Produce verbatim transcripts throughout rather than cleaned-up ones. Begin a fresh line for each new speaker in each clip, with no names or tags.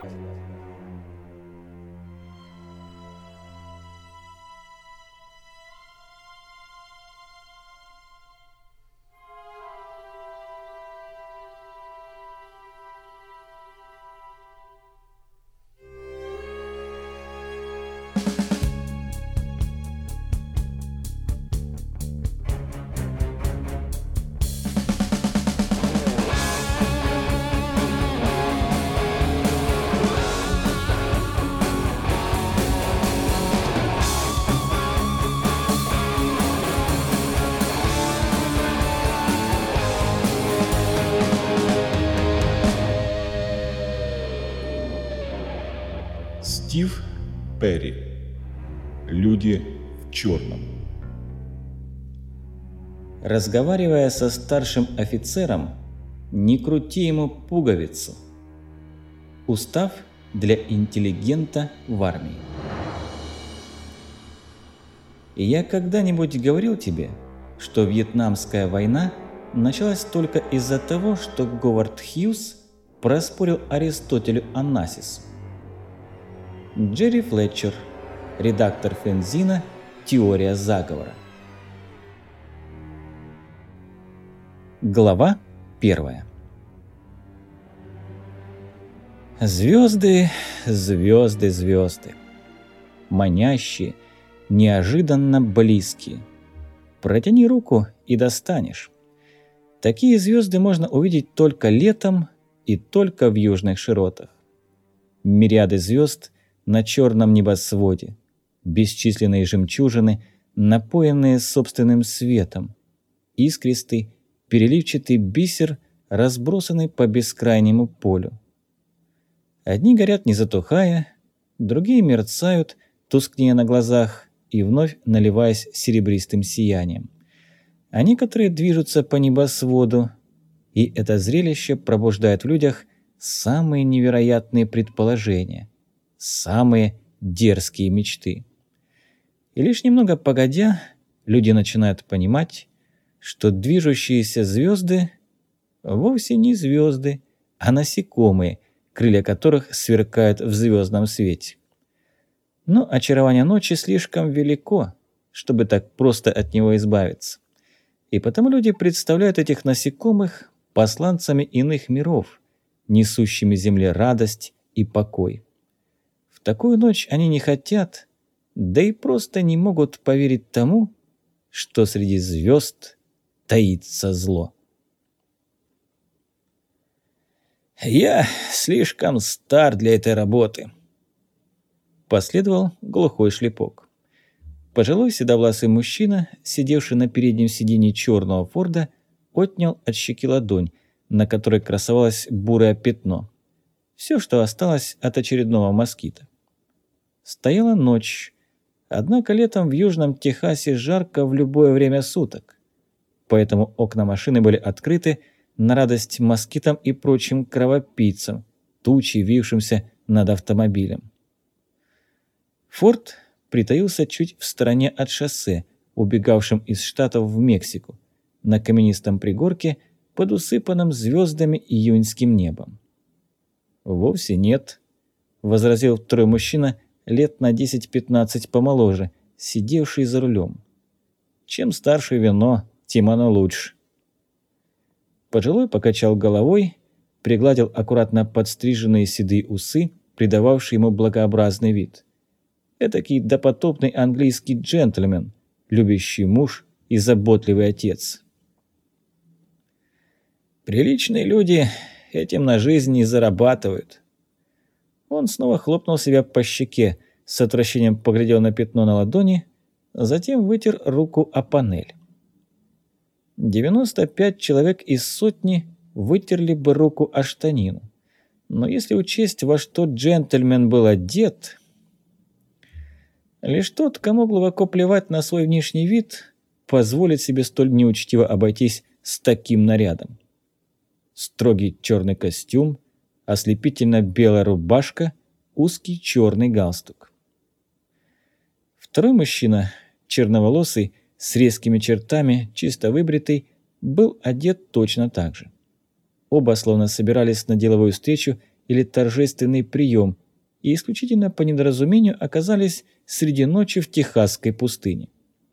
Стив Перри. Люди в черном.
Разговаривая со старшим офицером, не крути ему пуговицу. Устав для интеллигента в армии. И я когда-нибудь говорил тебе, что Вьетнамская война началась только из-за того, что Говард Хьюз проспорил Аристотелю Онасису. Джерри Флетчер, редактор фензина «Теория заговора». Глава первая. Звезды, звезды, звезды. Манящие, неожиданно близкие. Протяни руку и достанешь. Такие звезды можно увидеть только летом и только в южных широтах. Мириады звезд на черном небосводе, бесчисленные жемчужины, напоенные собственным светом, искристый, переливчатый бисер, разбросанный по бескрайнему полю. Одни горят не затухая, другие мерцают, тускнея на глазах и вновь наливаясь серебристым сиянием. А некоторые движутся по небосводу, и это зрелище пробуждает в людях самые невероятные предположения, самые дерзкие мечты. И лишь немного погодя, люди начинают понимать, что движущиеся звезды вовсе не звезды, а насекомые, крылья которых сверкают в звездном свете. Но очарование ночи слишком велико, чтобы так просто от него избавиться. И потому люди представляют этих насекомых посланцами иных миров, несущими земле радость и покой. В такую ночь они не хотят, да и просто не могут поверить тому, что среди звезд таится зло. «Я слишком стар для этой работы», — последовал глухой шлепок. Пожилой седовласый мужчина, сидевший на переднем сиденье черного Форда, отнял от щеки ладонь, на которой красовалось бурое пятно. Все, что осталось от очередного москита. Стояла ночь, однако летом в Южном Техасе жарко в любое время суток, поэтому окна машины были открыты на радость москитам и прочим кровопийцам, тучей вившимся над автомобилем. Форд притаился чуть в стороне от шоссе, убегавшим из Штатов в Мексику, на каменистом пригорке под усыпанным звездами июньским небом. «Вовсе нет», — возразил второй мужчина, лет на десять-пятнадцать помоложе, сидевший за рулем. «Чем старше вино, тем оно лучше». Пожилой покачал головой, пригладил аккуратно подстриженные седые усы, придававшие ему благообразный вид. Этакий допотопный английский джентльмен, любящий муж и заботливый отец. «Приличные люди этим на жизнь не зарабатывают». Он снова хлопнул себя по щеке, с отвращением поглядел на пятно на ладони, затем вытер руку о панель. девяносто пять человек из сотни вытерли бы руку о штанину. Но если учесть, во что джентльмен был одет... Лишь тот, кому глубоко плевать на свой внешний вид, позволит себе столь неучтиво обойтись с таким нарядом. Строгий черный костюм, ослепительно белая рубашка, узкий черный галстук. Второй мужчина, черноволосый, с резкими чертами, чисто выбритый, был одет точно так же. Оба словно собирались на деловую встречу или торжественный прием и исключительно по недоразумению оказались среди ночи в техасской пустыне.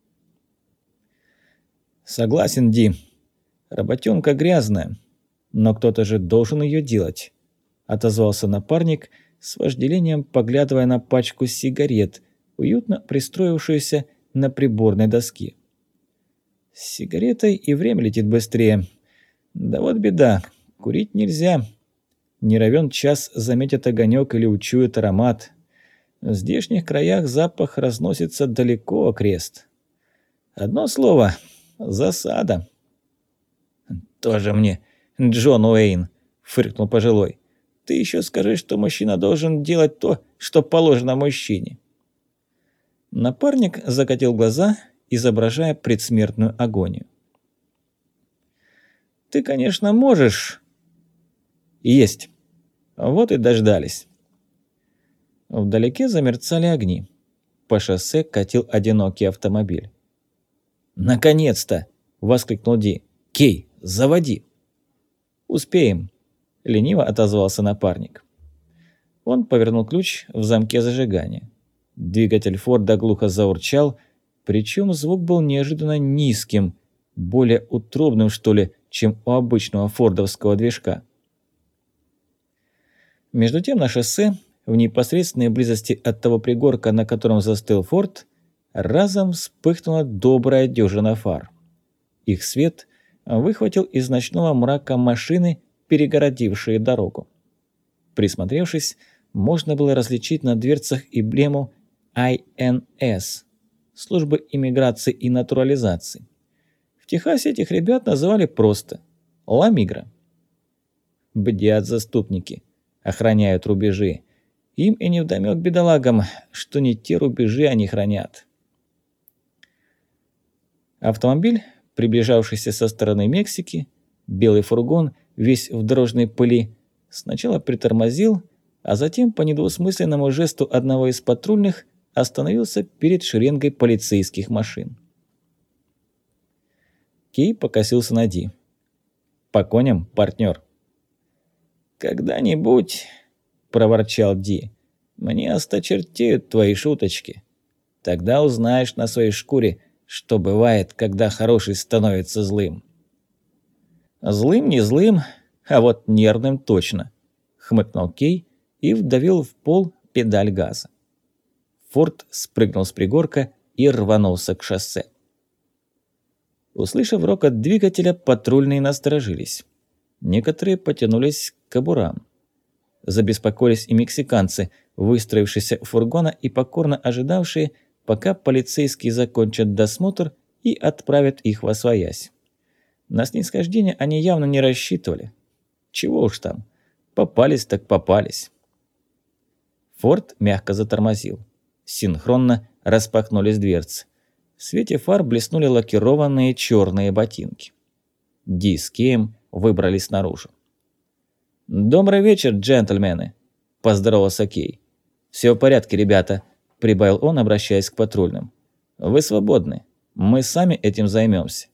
«Согласен, Ди. Работенка грязная, но кто-то же должен ее делать», — отозвался напарник, с вожделением поглядывая на пачку сигарет, уютно пристроившуюся на приборной доске. «С сигаретой и время летит быстрее. Да вот беда, курить нельзя. Не равен час заметят огонек или учуют аромат. В здешних краях запах разносится далеко окрест. Одно слово — засада». «Тоже мне Джон Уэйн», — фыркнул пожилой. «Ты еще скажи, что мужчина должен делать то, что положено мужчине». Напарник закатил глаза, изображая предсмертную агонию. «Ты, конечно, можешь...» «Есть. Вот и дождались». Вдалеке замерцали огни. По шоссе катил одинокий автомобиль. «Наконец-то!» — воскликнул Ди. «Кей, заводи!» «Успеем», — лениво отозвался напарник. Он повернул ключ в замке зажигания. Двигатель Форда глухо заурчал, причем звук был неожиданно низким, более утробным, что ли, чем у обычного фордовского движка. Между тем на шоссе, в непосредственной близости от того пригорка, на котором застыл Форд, разом вспыхнула добрая дюжина фар. Их свет выхватил из ночного мрака машины, перегородившие дорогу. Присмотревшись, можно было различить на дверцах эмблему ай эн эс – службы иммиграции и натурализации. В Техасе этих ребят называли просто «Ла Мигра». Бдят заступники, охраняют рубежи. Им и невдомёк бедолагам, что не те рубежи они хранят. Автомобиль, приближавшийся со стороны Мексики, белый фургон, весь в дорожной пыли, сначала притормозил, а затем по недвусмысленному жесту одного из патрульных остановился перед шеренгой полицейских машин. Кей покосился на Ди. «По коням, партнер?» «Когда-нибудь», — проворчал Ди, — «мне осточертеют твои шуточки. Тогда узнаешь на своей шкуре, что бывает, когда хороший становится злым». «Злым не злым, а вот нервным точно», — хмыкнул Кей и вдавил в пол педаль газа. Форд спрыгнул с пригорка и рванулся к шоссе. Услышав рокот двигателя, патрульные насторожились. Некоторые потянулись к кобурам. Забеспокоились и мексиканцы, выстроившиеся у фургона и покорно ожидавшие, пока полицейские закончат досмотр и отправят их восвоясь. На снисхождение они явно не рассчитывали. Чего уж там, попались так попались. Форд мягко затормозил. Синхронно распахнулись дверцы. В свете фар блеснули лакированные черные ботинки. Ди с Кеем выбрались наружу. «Добрый вечер, джентльмены!» – поздоровался Кей. «Все в порядке, ребята», – прибавил он, обращаясь к патрульным. «Вы свободны. Мы сами этим займемся».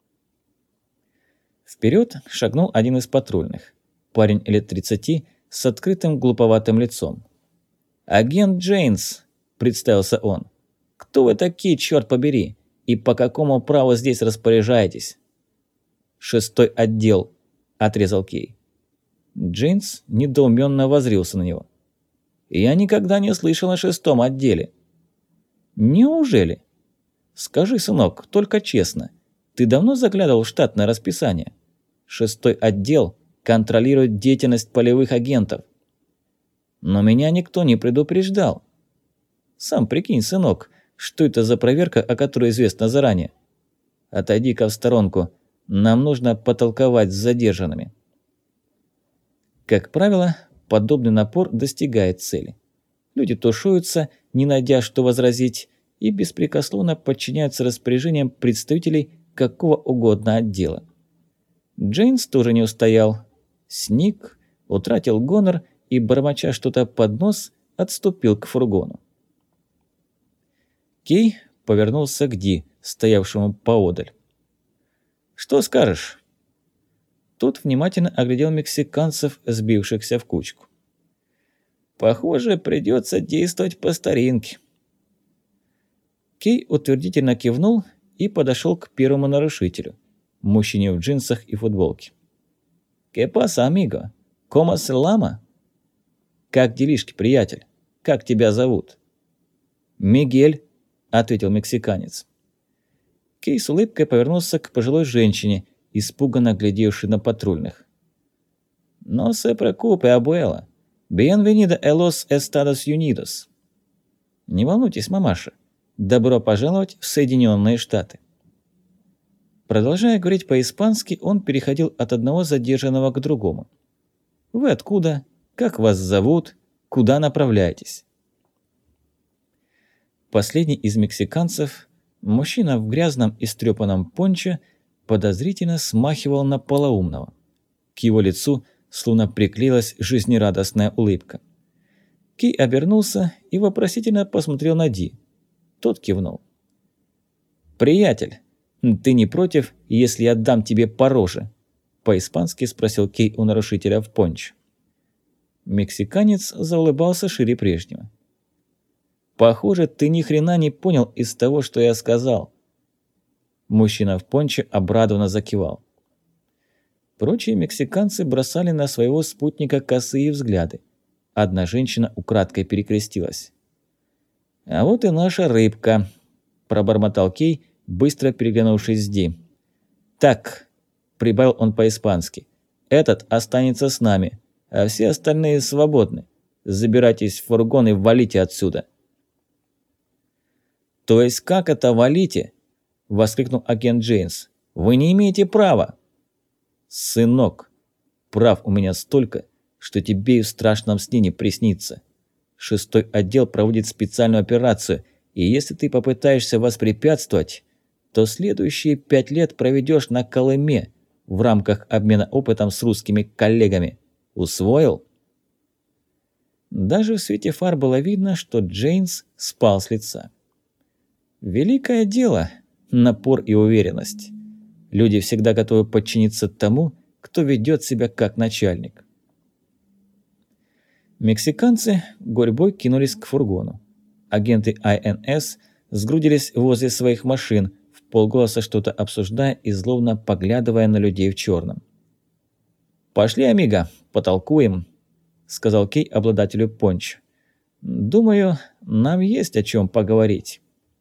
Вперед шагнул один из патрульных. Парень лет тридцати с открытым глуповатым лицом. «Агент Джейнс», – представился он. «Кто вы такие, черт побери, и по какому праву здесь распоряжаетесь?» «Шестой отдел», – отрезал Кей. Джейнс недоуменно воззрился на него. «Я никогда не слышал о шестом отделе». «Неужели? Скажи, сынок, только честно, ты давно заглядывал в штатное расписание? Шестой отдел контролирует деятельность полевых агентов». «Но меня никто не предупреждал». «Сам прикинь, сынок, что это за проверка, о которой известно заранее? Отойди-ка в сторонку, нам нужно потолковать с задержанными». Как правило, подобный напор достигает цели. Люди тушуются, не найдя что возразить, и беспрекословно подчиняются распоряжениям представителей какого угодно отдела. Джейнс тоже не устоял. Сник, утратил гонор и, бормоча что-то под нос, отступил к фургону. Кей повернулся к Ди, стоявшему поодаль. «Что скажешь?» Тот внимательно оглядел мексиканцев, сбившихся в кучку. Похоже, придется действовать по старинке. Кей утвердительно кивнул и подошел к первому нарушителю, мужчине в джинсах и футболке. «Ке паса, амиго? Комо се лама?» «Как делишки, приятель? Как тебя зовут?» «Мигель», — ответил мексиканец. Кей с улыбкой повернулся к пожилой женщине, испуганно глядевшей на патрульных. «No se preocupe, abuela. Bienvenido a los Estados Unidos». «Не волнуйтесь, мамаша. Добро пожаловать в Соединенные Штаты». Продолжая говорить по-испански, он переходил от одного задержанного к другому. «Вы откуда? Как вас зовут? Куда направляетесь?» Последний из мексиканцев, мужчина в грязном и стрёпанном пончо, подозрительно смахивал на полоумного. К его лицу словно приклеилась жизнерадостная улыбка. Кей обернулся и вопросительно посмотрел на Ди. Тот кивнул. «Приятель, ты не против, если я дам тебе по роже?» По-испански спросил Кей у нарушителя в пончо. Мексиканец заулыбался шире прежнего. «Похоже, ты ни хрена не понял из того, что я сказал». Мужчина в пончо обрадованно закивал. Прочие мексиканцы бросали на своего спутника косые взгляды. Одна женщина украдкой перекрестилась. «А вот и наша рыбка», – пробормотал Кей, быстро переглянувшись с Ди. «Так», – прибавил он по-испански, – «этот останется с нами, а все остальные свободны. Забирайтесь в фургон и валите отсюда». «То есть как это валите?» – воскликнул агент Джейнс. «Вы не имеете права!» «Сынок, прав у меня столько, что тебе и в страшном сне не приснится. Шестой отдел проводит специальную операцию, и если ты попытаешься воспрепятствовать, то следующие пять лет проведешь на Колыме в рамках обмена опытом с русскими коллегами. Усвоил?» Даже в свете фар было видно, что Джейнс спал с лица. Великое дело – напор и уверенность. Люди всегда готовы подчиниться тому, кто ведет себя как начальник. Мексиканцы гурьбой кинулись к фургону. Агенты ай эн эс сгрудились возле своих машин, вполголоса что-то обсуждая и злобно поглядывая на людей в черном. «Пошли, амиго, потолкуем», – сказал Кей обладателю пончо. «Думаю, нам есть о чем поговорить».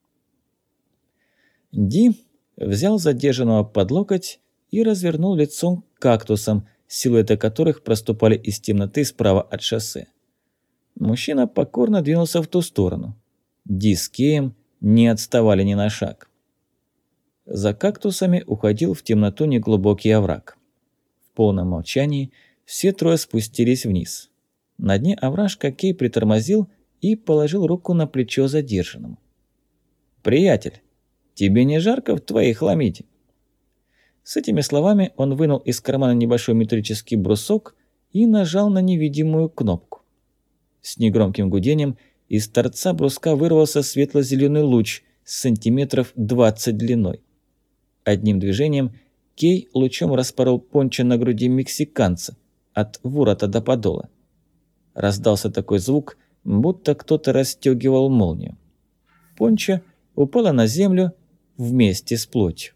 Ди взял задержанного под локоть и развернул лицом к кактусам, силуэты которых проступали из темноты справа от шоссе. Мужчина покорно двинулся в ту сторону. Ди с Кеем не отставали ни на шаг. За кактусами уходил в темноту неглубокий овраг. В полном молчании все трое спустились вниз. На дне овражка Кей притормозил и положил руку на плечо задержанному. «Приятель, тебе не жарко в твоей хламиде?» С этими словами он вынул из кармана небольшой металлический брусок и нажал на невидимую кнопку. С негромким гудением из торца бруска вырвался светло-зеленый луч с сантиметров двадцать длиной. Одним движением Кей лучом распорол пончо на груди мексиканца от ворота до подола. Раздался такой звук, будто кто-то расстёгивал молнию. Пончо упала на землю вместе с плотью.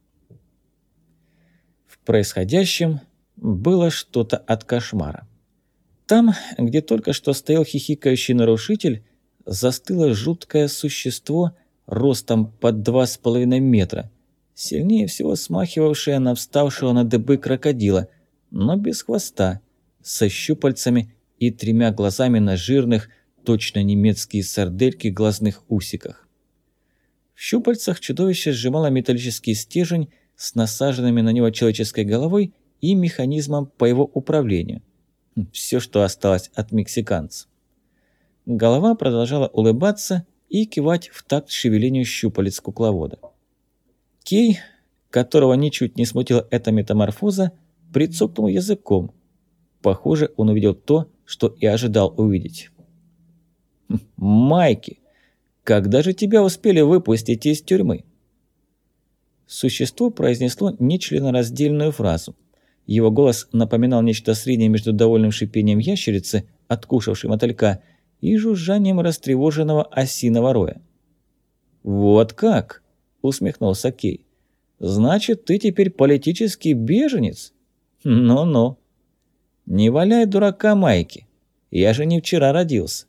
В происходящем было что-то от кошмара. Там, где только что стоял хихикающий нарушитель, застыло жуткое существо ростом под два с половиной метра, сильнее всего смахивавшее на вставшего на дыбы крокодила, но без хвоста, со щупальцами и тремя глазами на жирных, точно немецкие сардельки глазных усиках. В щупальцах чудовище сжимало металлический стержень с насаженными на него человеческой головой и механизмом по его управлению. Все, что осталось от мексиканца. Голова продолжала улыбаться и кивать в такт шевелению щупалец кукловода. Кей, которого ничуть не смутила эта метаморфоза, прицокнул языком. Похоже, он увидел то, что и ожидал увидеть. «Майки, когда же тебя успели выпустить из тюрьмы?» Существо произнесло нечленораздельную фразу. Его голос напоминал нечто среднее между довольным шипением ящерицы, откушавшей мотылька, и жужжанием растревоженного осиного роя. «Вот как?» – усмехнулся Кей. «Значит, ты теперь политический беженец? Ну-ну. Не валяй дурака, Майки. Я же не вчера родился».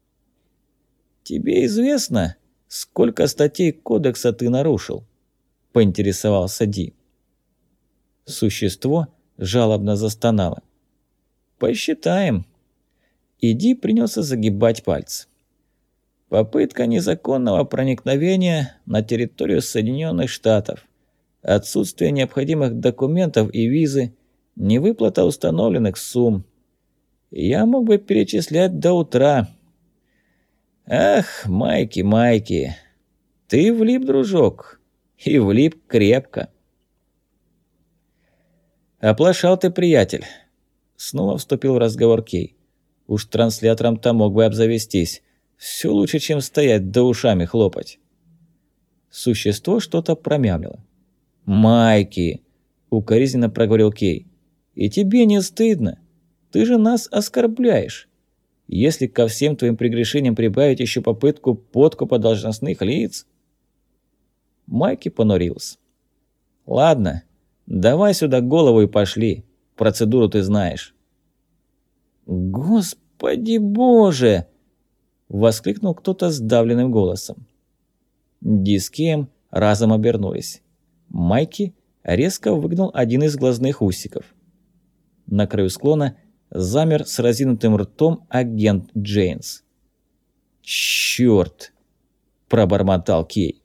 «Тебе известно, сколько статей кодекса ты нарушил?» – поинтересовался Ди. Существо жалобно застонало. «Посчитаем». И Ди принялся загибать пальцы. Попытка незаконного проникновения на территорию Соединенных Штатов, отсутствие необходимых документов и визы, невыплата установленных сумм. Я мог бы перечислять до утра. Ах, Майки, Майки, ты влип, дружок, и влип крепко. «Оплошал ты, приятель», — снова вступил в разговор Кей. «Уж транслятором-то мог бы обзавестись. Все лучше, чем стоять да ушами хлопать». Существо что-то промямлило. «Майки», — укоризненно проговорил Кей, — «и тебе не стыдно? Ты же нас оскорбляешь. Если ко всем твоим прегрешениям прибавить еще попытку подкупа должностных лиц...» Майки понурился. «Ладно, давай сюда голову и пошли. Процедуру ты знаешь». «Господи боже!» — воскликнул кто-то сдавленным голосом. Ди с Кеем разом обернулись. Майки резко выгнул один из глазных усиков. На краю склона замер с разинутым ртом агент Джейнс. «Чёрт!» – пробормотал Кей.